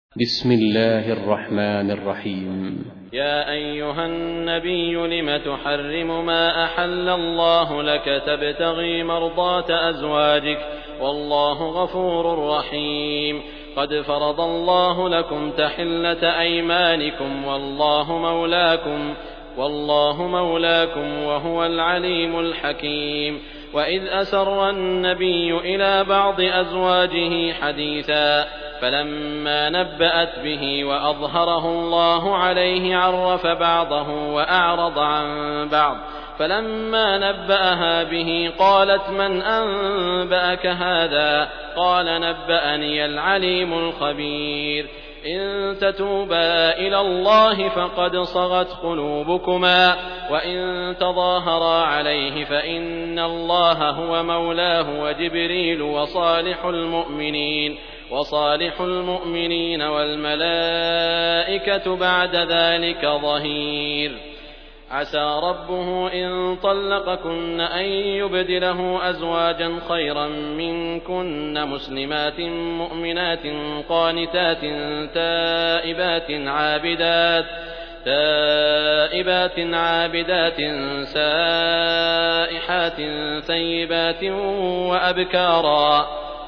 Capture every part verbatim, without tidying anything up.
بسم الله الرحمن الرحيم. يا أيها النبي لم تحرم ما أحل الله لك تبتغي مرضات أزواجك والله غفور رحيم. قد فرض الله لكم تحلة أيمانكم والله مولاكم والله مولاكم وهو العليم الحكيم. وإذ أسر النبي إلى بعض أزواجه حديثا فلما نبأت به وأظهره الله عليه عرف بعضه وأعرض عن بعض فلما نبأها به قالت من أنبأك هذا؟ قال نبأني العليم الخبير. إن تتوبا إلى الله فقد صغت قلوبكما وإن تظاهرا عليه فإن الله هو mولاه وجبريل وصالح المؤمنين وصالح المؤمنين والملائكة بعد ذلك ظهير. عسى ربه إن طلقكن أن يبدله أزواجا خيرا منكن مسلمات مؤمنات قانتات تائبات عابدات تائبات عابدات سائحات ثيبات وأبكارا.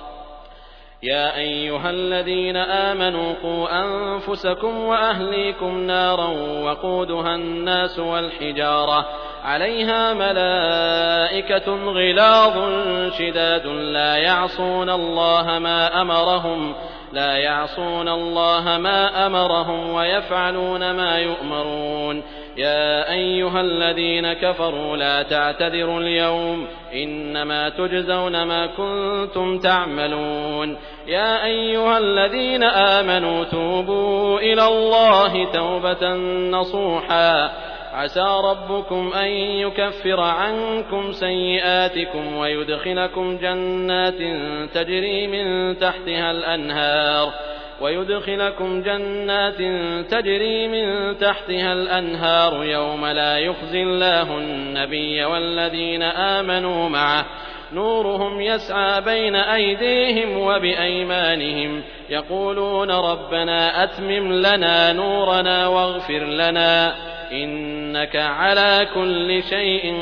يا أيها الذين آمنوا قوا أنفسكم وأهليكم نارا وقودها الناس والحجارة عليها ملائكة غلاظ شداد لا يعصون الله ما أمرهم لا يعصون الله ما أمرهم ويفعلون ما يؤمرون. يا أيها الذين كفروا لا تعتذروا اليوم إنما تجزون ما كنتم تعملون. يا أيها الذين آمنوا توبوا إلى الله توبة نصوحا عسى ربكم أن يكفر عنكم سيئاتكم ويدخلكم جنات تجري من تحتها الأنهار ويدخلكم جنات تجري من تحتها الأنهار يوم لا يخزي الله النبي والذين آمنوا معه نورهم يسعى بين أيديهم وبأيمانهم يقولون ربنا أتمم لنا نورنا واغفر لنا إنك على كل شيء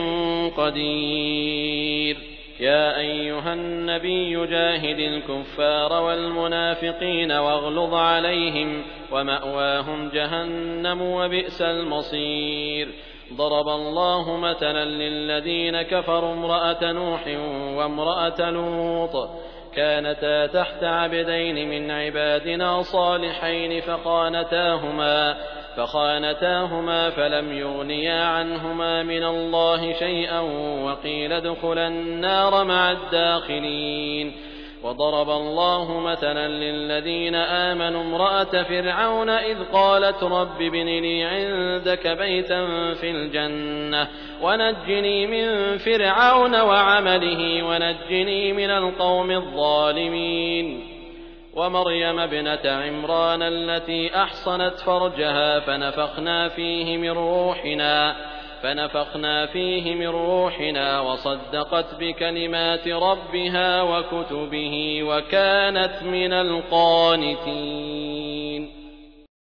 قدير. يا أيها النبي جاهد الكفار والمنافقين واغلظ عليهم ومأواهم جهنم وبئس المصير. ضرب الله مثلا للذين كفروا امرأة نوح وامرأة لوط كانتا تحت عبدين من عبادنا صالحين فخانتاهما فخانتاهما فلم يغنيا عنهما من الله شيئا وقيل ادخلا النار مع الداخلين. وضرب الله مثلا للذين آمنوا امرأة فرعون إذ قالت رب ابن لي عندك بيتا في الجنة ونجني من فرعون وعمله ونجني من القوم الظالمين. ومريم ابنة عمران التي أحصنت فرجها فنفخنا فيه من روحنا فنفخنا فيه من روحنا وصدقت بكلمات ربها وكتبه وكانت من القانتين.